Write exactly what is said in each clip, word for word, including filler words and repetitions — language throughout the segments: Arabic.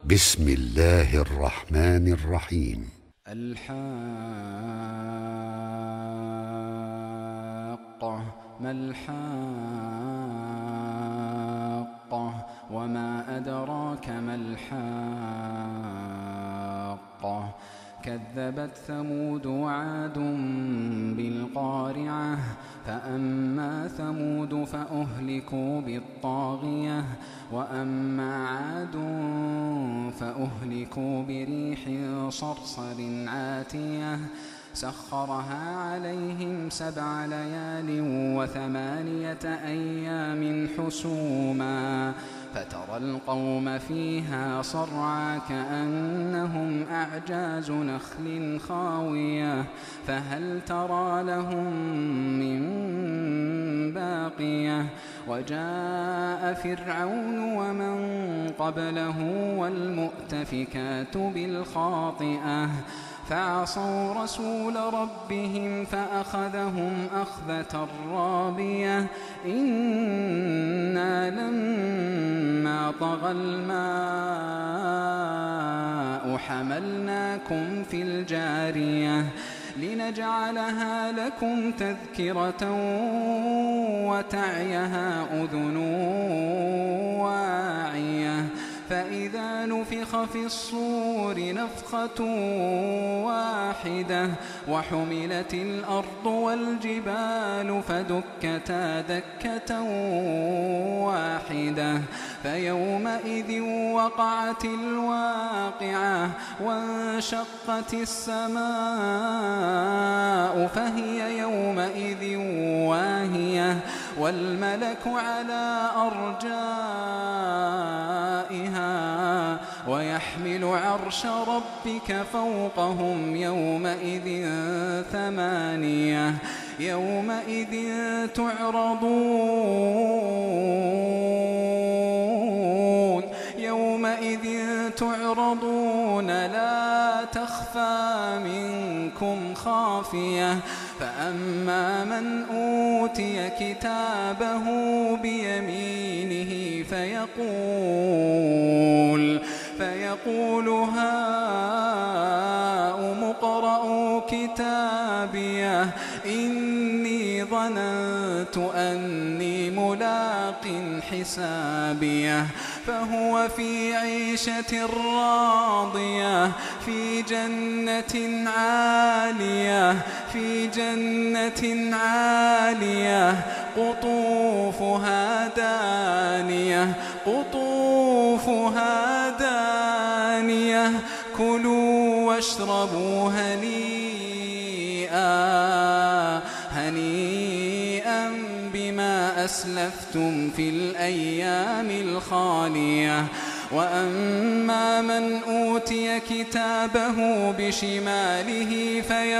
بسم الله الرحمن الرحيم. الحاقة ما الحاقة وما أدراك ما الحاقة كذبت ثمود وعاد بالقارعة فأما ثمود فأهلكوا بالطاغية وأما عاد فأهلكوا بريح صرصر عاتية سخرها عليهم سبع ليال وثمانية أيام حسوما فترى القوم فيها صرعى كأنهم أعجاز نخل خاوية فهل ترى لهم من باقية وجاء فرعون ومن قبله والمؤتفكات بالخاطئة فعصوا رسول ربهم فأخذهم أخذة رابية إنا لما طغى الماء حملناكم في الجارية لنجعلها لكم تذكرة وتعيها أذن واعية فإذا نفخ في الصور نفخة واحدة وحملت الأرض والجبال فدكتا دكة واحدة فيومئذ وقعت الواقعة وانشقت السماء فهي يومئذ واهية والملك على أرجائها ويحمل عرش ربك فوقهم يومئذ ثمانية يومئذ تعرضون يومئذ تعرضون لا تخفى منكم خافية فأما من أوتي كتابه بيمينه فيقول فيقول هاؤم اقرءوا كتابيه إني ظننت أني ملاق حسابيه فهو في عيشة راضية في جنة عالية في جنة عالية قطوفها دانية قطوفها دانية كلوا واشربوا هنيئا هنيئا بما أسلفتم في الأيام الخالية وأما من أوتي كتابه بشماله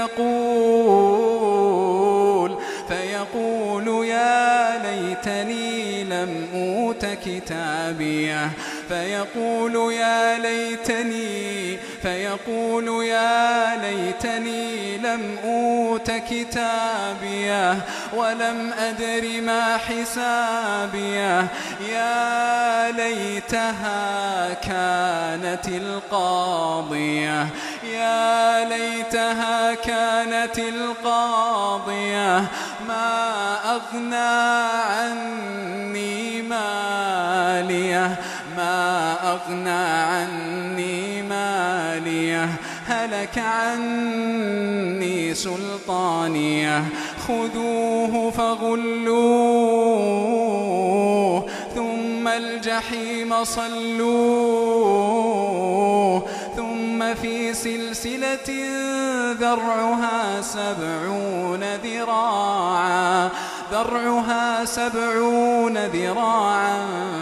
فيقول فيقول يا ليتني لم أوت كتابيه فيقول يا ليتني فيقول يا ليتني لم أوت كتابيه ولم أدر ما حسابيه يا ليتها كانت القاضية يا ليتها كانت القاضية ما أغنى عني ماليه ما أغنى عني ماليه هلك عني سلطانيه خذوه فغلوه ثم الجحيم صلوه ثم في سلسلة ذرعها سبعون ذراعا ذرعها سبعون ذراعا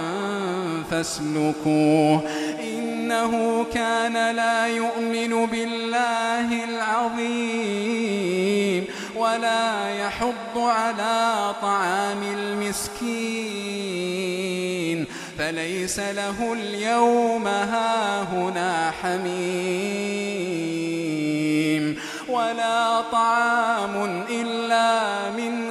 فاسلكوه إنه كان لا يؤمن بالله العظيم ولا يحض على طعام المسكين فليس له اليوم هاهنا حميم ولا طعام إلا من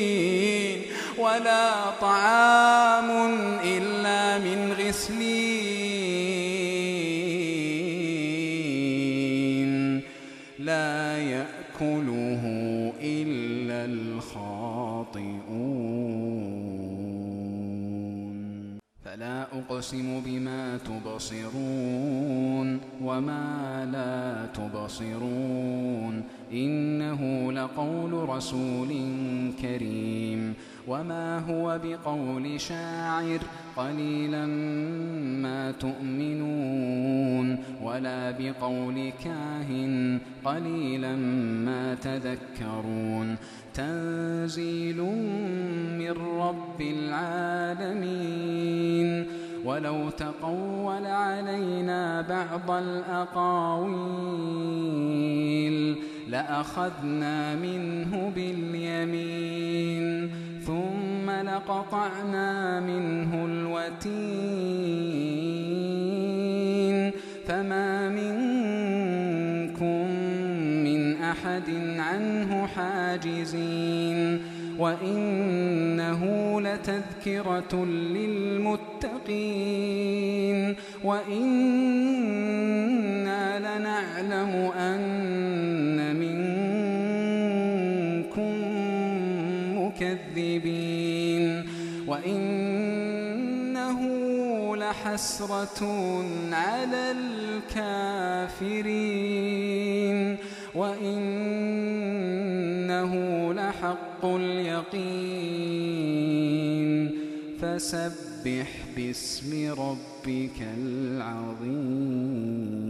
غسلين ولا طعام إلا من غسلين الْمُتَّقِينَ لَا يَأْكُلُهُ إِلَّا الْخَاطِئُونَ فَلَا أُقْسِمُ بِمَا تُبْصِرُونَ وَمَا لَا تُبْصِرُونَ إِنَّهُ لَقَوْلُ رَسُولٍ كَرِيمٍ وَمَا هُوَ بِقَوْلِ شَاعِرٍ قَلِيلًا مَا تُؤْمِنُونَ وَلَا بِقَوْلِ كَاهِنٍ قَلِيلًا مَا تَذَكَّرُونَ تَنزِيلٌ مِّن رَّبِّ الْعَالَمِينَ وَلَوْ تَقَوَّلَ عَلَيْنَا بَعْضَ الْأَقَاوِيلِ لَأَخَذْنَا مِنْهُ بِالْيَمِينِ ثُمَّ لَقَطَعْنَا مِنْهُ الْوَتِينَ فَمَا مِنكُم مِّنْ أَحَدٍ عَنْهُ حَاجِزِينَ وَإِنَّهُ لَتَذْكِرَةٌ لِّلْمُتَّقِينَ وَإِنَّا لَنَعْلَمُ أَنَّ مِنكُم مُّكَذِّبِينَ وَإِنَّهُ لَحَسْرَةٌ عَلَى الْكَافِرِينَ وَإِنَّهُ لَحَقُّ الْيَقِينِ فَسَبِّحْ بِاسْمِ رَبِّكَ الْعَظِيمِ.